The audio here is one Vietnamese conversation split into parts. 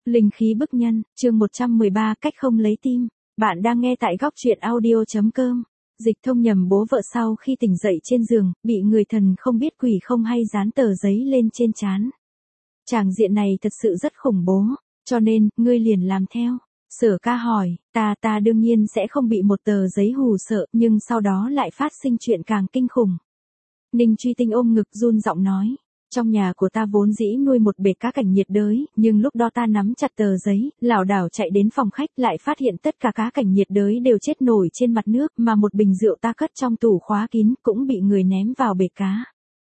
Linh khí bức nhân, chương 113 cách không lấy tim. Bạn đang nghe tại góc truyện audio.com. Dịch Thông nhầm bố vợ sau khi tỉnh dậy trên giường, bị người thần không biết quỷ không hay dán tờ giấy lên trên trán. Tràng diện này thật sự rất khủng bố, cho nên, ngươi liền làm theo. Sở Ca hỏi, ta đương nhiên sẽ không bị một tờ giấy hù sợ, nhưng sau đó lại phát sinh chuyện càng kinh khủng. Ninh Truy Tinh ôm ngực run giọng nói. Trong nhà của ta vốn dĩ nuôi một bể cá cảnh nhiệt đới, nhưng lúc đó ta nắm chặt tờ giấy, lảo đảo chạy đến phòng khách lại phát hiện tất cả cá cảnh nhiệt đới đều chết nổi trên mặt nước, mà một bình rượu ta cất trong tủ khóa kín cũng bị người ném vào bể cá.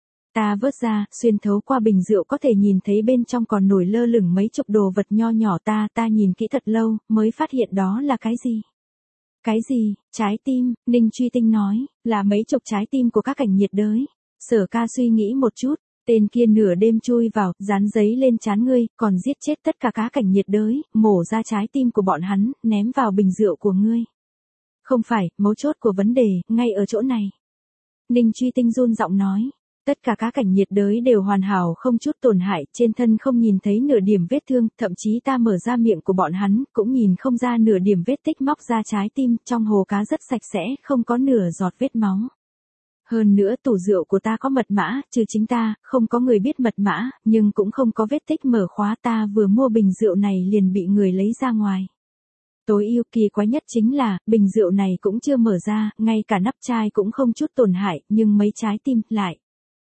Ta vớt ra, xuyên thấu qua bình rượu có thể nhìn thấy bên trong còn nổi lơ lửng mấy chục đồ vật nho nhỏ, ta nhìn kỹ thật lâu, mới phát hiện đó là cái gì. Cái gì? Trái tim, Ninh Truy Tinh nói, là mấy chục trái tim của các cảnh nhiệt đới. Sở Ca suy nghĩ một chút. Tên kia nửa đêm chui vào, dán giấy lên trán ngươi, còn giết chết tất cả cá cảnh nhiệt đới, mổ ra trái tim của bọn hắn, ném vào bình rượu của ngươi. Không phải, mấu chốt của vấn đề, ngay ở chỗ này. Ninh Truy Tinh run giọng nói, tất cả cá cảnh nhiệt đới đều hoàn hảo không chút tổn hại, trên thân không nhìn thấy nửa điểm vết thương, thậm chí ta mở ra miệng của bọn hắn, cũng nhìn không ra nửa điểm vết tích móc ra trái tim, trong hồ cá rất sạch sẽ, không có nửa giọt vết máu. Hơn nữa tủ rượu của ta có mật mã, trừ chính ta, không có người biết mật mã, nhưng cũng không có vết tích mở khóa, ta vừa mua bình rượu này liền bị người lấy ra ngoài. Tối ưu kỳ quái nhất chính là, bình rượu này cũng chưa mở ra, ngay cả nắp chai cũng không chút tổn hại, nhưng mấy trái tim lại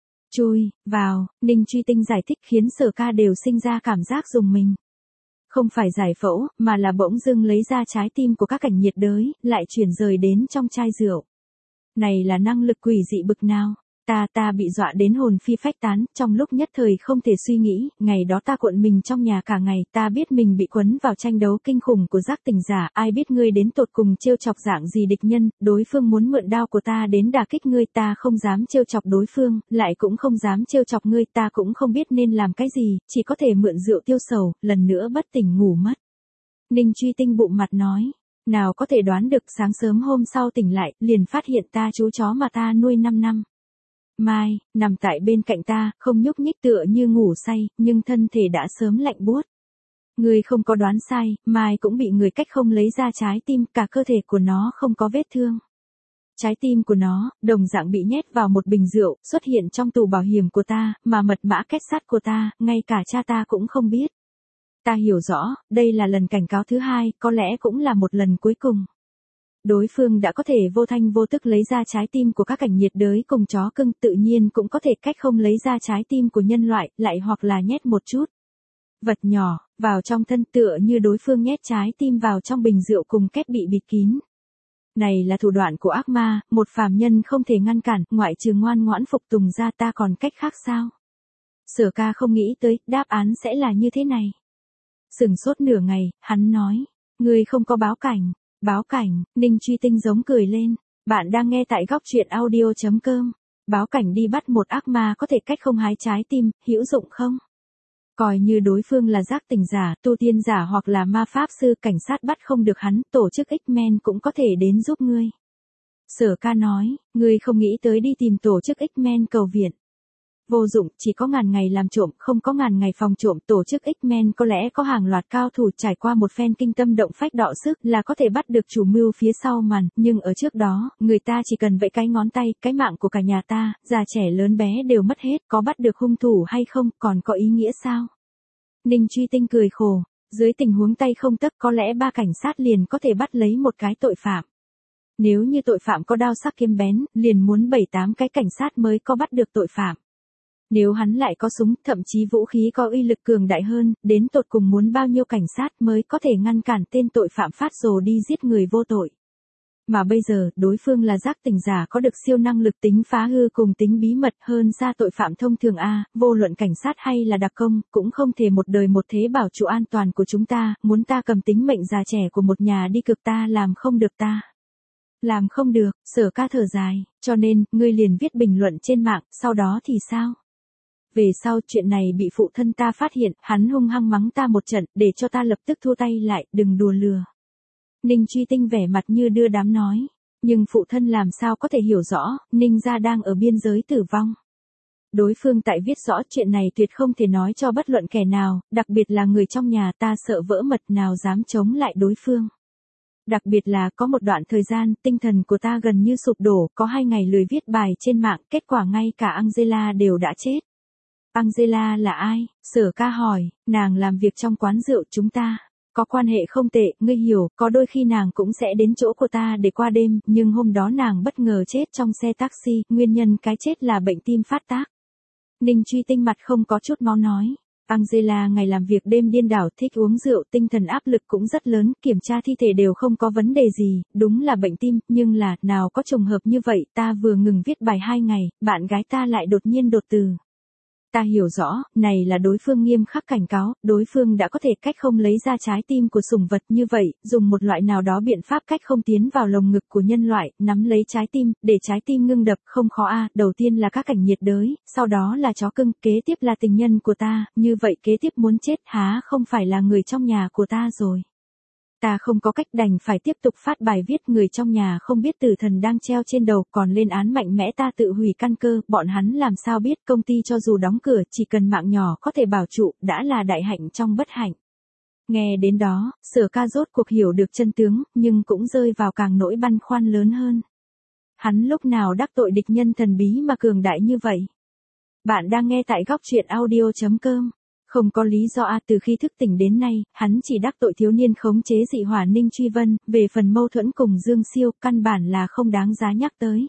chui vào. Ninh Truy Tinh giải thích khiến Sở Ca đều sinh ra cảm giác rùng mình. Không phải giải phẫu, mà là bỗng dưng lấy ra trái tim của các cảnh nhiệt đới, lại chuyển rời đến trong chai rượu. Này là năng lực quỷ dị bực nào? Ta bị dọa đến hồn phi phách tán, trong lúc nhất thời không thể suy nghĩ, ngày đó ta cuộn mình trong nhà cả ngày, ta biết mình bị quấn vào tranh đấu kinh khủng của giác tỉnh giả, ai biết ngươi đến tột cùng trêu chọc dạng gì địch nhân, đối phương muốn mượn đao của ta đến đả kích ngươi, ta không dám trêu chọc đối phương, lại cũng không dám trêu chọc ngươi, ta cũng không biết nên làm cái gì, chỉ có thể mượn rượu tiêu sầu, lần nữa bất tỉnh ngủ mất. Ninh Truy Tinh bụng mặt nói. Nào có thể đoán được sáng sớm hôm sau tỉnh lại, liền phát hiện ta chú chó mà ta nuôi 5 năm. Mai, nằm tại bên cạnh ta, không nhúc nhích tựa như ngủ say, nhưng thân thể đã sớm lạnh buốt. Người không có đoán sai, Mai cũng bị người cách không lấy ra trái tim, cả cơ thể của nó không có vết thương. Trái tim của nó, đồng dạng bị nhét vào một bình rượu, xuất hiện trong tủ bảo hiểm của ta, mà mật mã kết sắt của ta, ngay cả cha ta cũng không biết. Ta hiểu rõ, đây là lần cảnh cáo thứ hai, có lẽ cũng là một lần cuối cùng. Đối phương đã có thể vô thanh vô tức lấy ra trái tim của các cảnh nhiệt đới cùng chó cưng, tự nhiên cũng có thể cách không lấy ra trái tim của nhân loại, lại hoặc là nhét một chút vật nhỏ vào trong thân, tựa như đối phương nhét trái tim vào trong bình rượu cùng két bị bịt kín. Này là thủ đoạn của ác ma, một phàm nhân không thể ngăn cản, ngoại trừ ngoan ngoãn phục tùng ra, ta còn cách khác sao? Sở Ca không nghĩ tới, đáp án sẽ là như thế này. Sửng sốt nửa ngày, hắn nói, ngươi không có báo cảnh. Báo cảnh, Ninh Truy Tinh giống cười lên, bạn đang nghe tại góc truyện audio.com. Báo cảnh đi bắt một ác ma có thể cách không hái trái tim, hữu dụng không? Coi như đối phương là giác tỉnh giả, tu tiên giả hoặc là ma pháp sư, cảnh sát bắt không được hắn, tổ chức X-Men cũng có thể đến giúp ngươi. Sở Ca nói, ngươi không nghĩ tới đi tìm tổ chức X-Men cầu viện. Vô dụng, chỉ có ngàn ngày làm trộm, không có ngàn ngày phòng trộm, tổ chức X-Men có lẽ có hàng loạt cao thủ trải qua một phen kinh tâm động phách đọ sức là có thể bắt được chủ mưu phía sau màn, nhưng ở trước đó, người ta chỉ cần vẫy cái ngón tay, cái mạng của cả nhà ta, già trẻ lớn bé đều mất hết, có bắt được hung thủ hay không, còn có ý nghĩa sao? Ninh Truy Tinh cười khổ, dưới tình huống tay không tấc có lẽ 3 cảnh sát liền có thể bắt lấy một cái tội phạm. Nếu như tội phạm có đao sắc kiếm bén, liền muốn 7-8 cái cảnh sát mới có bắt được tội phạm. Nếu hắn lại có súng, thậm chí vũ khí có uy lực cường đại hơn, đến tột cùng muốn bao nhiêu cảnh sát mới có thể ngăn cản tên tội phạm phát rồ đi giết người vô tội. Mà bây giờ, đối phương là giác tỉnh giả có được siêu năng lực tính phá hư cùng tính bí mật hơn ra tội phạm thông thường vô luận cảnh sát hay là đặc công, cũng không thể một đời một thế bảo trụ an toàn của chúng ta, muốn ta cầm tính mệnh già trẻ của một nhà đi cực, ta làm không được, ta. Làm không được, Sở Ca thở dài, cho nên, ngươi liền viết bình luận trên mạng, sau đó thì sao? Về sau chuyện này bị phụ thân ta phát hiện, hắn hung hăng mắng ta một trận, để cho ta lập tức thua tay lại, đừng đùa lừa. Ninh Truy Tinh vẻ mặt như đưa đám nói, nhưng phụ thân làm sao có thể hiểu rõ, Ninh gia đang ở biên giới tử vong. Đối phương tại viết rõ chuyện này tuyệt không thể nói cho bất luận kẻ nào, đặc biệt là người trong nhà, ta sợ vỡ mật nào dám chống lại đối phương. Đặc biệt là có một đoạn thời gian, tinh thần của ta gần như sụp đổ, có 2 ngày lười viết bài trên mạng, kết quả ngay cả Angela đều đã chết. Angela là ai? Sở Ca hỏi, nàng làm việc trong quán rượu chúng ta. Có quan hệ không tệ, ngươi hiểu, có đôi khi nàng cũng sẽ đến chỗ của ta để qua đêm, nhưng hôm đó nàng bất ngờ chết trong xe taxi, nguyên nhân cái chết là bệnh tim phát tác. Ninh Truy Tinh mặt không có chút máu nói. Angela ngày làm việc đêm điên đảo, thích uống rượu, tinh thần áp lực cũng rất lớn, kiểm tra thi thể đều không có vấn đề gì, đúng là bệnh tim, nhưng là, nào có trùng hợp như vậy, ta vừa ngừng viết bài 2 ngày, bạn gái ta lại đột nhiên đột tử. Ta hiểu rõ, này là đối phương nghiêm khắc cảnh cáo, đối phương đã có thể cách không lấy ra trái tim của sủng vật như vậy, dùng một loại nào đó biện pháp cách không tiến vào lồng ngực của nhân loại, nắm lấy trái tim, để trái tim ngưng đập, không khó a. Đầu tiên là các cảnh nhiệt đới, sau đó là chó cưng, kế tiếp là tình nhân của ta, như vậy kế tiếp muốn chết há không phải là người trong nhà của ta rồi. Ta không có cách đành phải tiếp tục phát bài viết, người trong nhà không biết tử thần đang treo trên đầu, còn lên án mạnh mẽ ta tự hủy căn cơ, bọn hắn làm sao biết công ty cho dù đóng cửa chỉ cần mạng nhỏ có thể bảo trụ, đã là đại hạnh trong bất hạnh. Nghe đến đó, Sở Ca rốt cuộc hiểu được chân tướng, nhưng cũng rơi vào càng nỗi băn khoăn lớn hơn. Hắn lúc nào đắc tội địch nhân thần bí mà cường đại như vậy? Bạn đang nghe tại góc truyện audio.com. Không có lý do từ khi thức tỉnh đến nay, hắn chỉ đắc tội thiếu niên khống chế dị hỏa Ninh Truy Vân, về phần mâu thuẫn cùng Dương Siêu, căn bản là không đáng giá nhắc tới.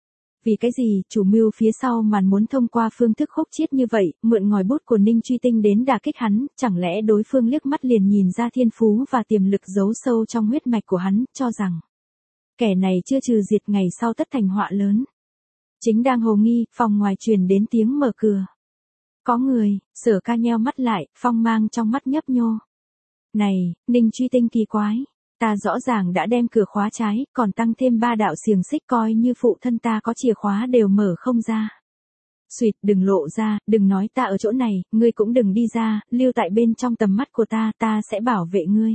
Vì cái gì, chủ mưu phía sau màn muốn thông qua phương thức khúc chiết như vậy, mượn ngòi bút của Ninh Truy Tinh đến đả kích hắn, chẳng lẽ đối phương liếc mắt liền nhìn ra thiên phú và tiềm lực giấu sâu trong huyết mạch của hắn, cho rằng kẻ này chưa trừ diệt ngày sau tất thành họa lớn. Chính đang hồ nghi, phòng ngoài truyền đến tiếng mở cửa. Có người, Sở Ca nheo mắt lại, phong mang trong mắt nhấp nhô. Này, Ninh Truy Tinh kỳ quái. Ta rõ ràng đã đem cửa khóa trái, còn tăng thêm 3 đạo xiềng xích coi như phụ thân ta có chìa khóa đều mở không ra. Xuyệt, đừng lộ ra, đừng nói ta ở chỗ này, ngươi cũng đừng đi ra, lưu tại bên trong tầm mắt của ta, ta sẽ bảo vệ ngươi.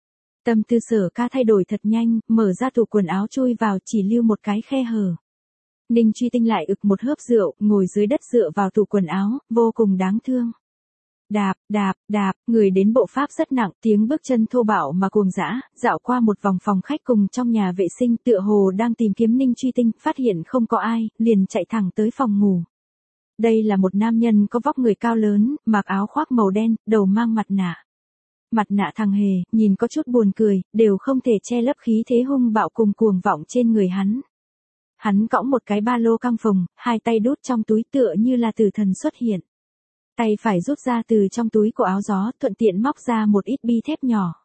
Tâm tư Sở Ca thay đổi thật nhanh, mở ra tủ quần áo chui vào, chỉ lưu một cái khe hở. Ninh Truy Tinh lại ực một hớp rượu, ngồi dưới đất dựa vào tủ quần áo, vô cùng đáng thương. Đạp, đạp, đạp, người đến bộ pháp rất nặng, tiếng bước chân thô bạo mà cuồng dã, dạo qua một vòng phòng khách cùng trong nhà vệ sinh, tựa hồ đang tìm kiếm Ninh Truy Tinh, phát hiện không có ai, liền chạy thẳng tới phòng ngủ. Đây là một nam nhân có vóc người cao lớn, mặc áo khoác màu đen, đầu mang mặt nạ. Mặt nạ thằng hề, nhìn có chút buồn cười, đều không thể che lấp khí thế hung bạo cùng cuồng vọng trên người hắn. Hắn cõng một cái ba lô căng phồng, 2 tay đút trong túi tựa như là tử thần xuất hiện. Tay phải rút ra từ trong túi của áo gió, thuận tiện móc ra một ít bi thép nhỏ.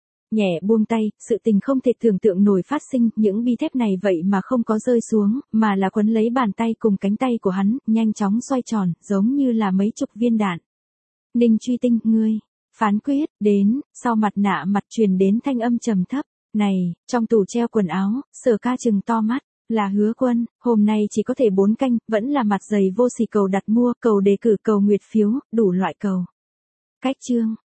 Nhẹ buông tay, sự tình không thể tưởng tượng nổi phát sinh, những bi thép này vậy mà không có rơi xuống, mà là quấn lấy bàn tay cùng cánh tay của hắn, nhanh chóng xoay tròn, giống như là mấy chục viên đạn. Ninh Truy Tinh, ngươi, phán quyết, đến, sau mặt nạ mặt truyền đến thanh âm trầm thấp, này, trong tủ treo quần áo, Sở Ca trừng to mắt. Là Hứa Quân, hôm nay chỉ có thể 4 canh, vẫn là mặt dày vô sỉ, cầu đặt mua, cầu đề cử, cầu nguyệt phiếu, đủ loại cầu. Cách chương.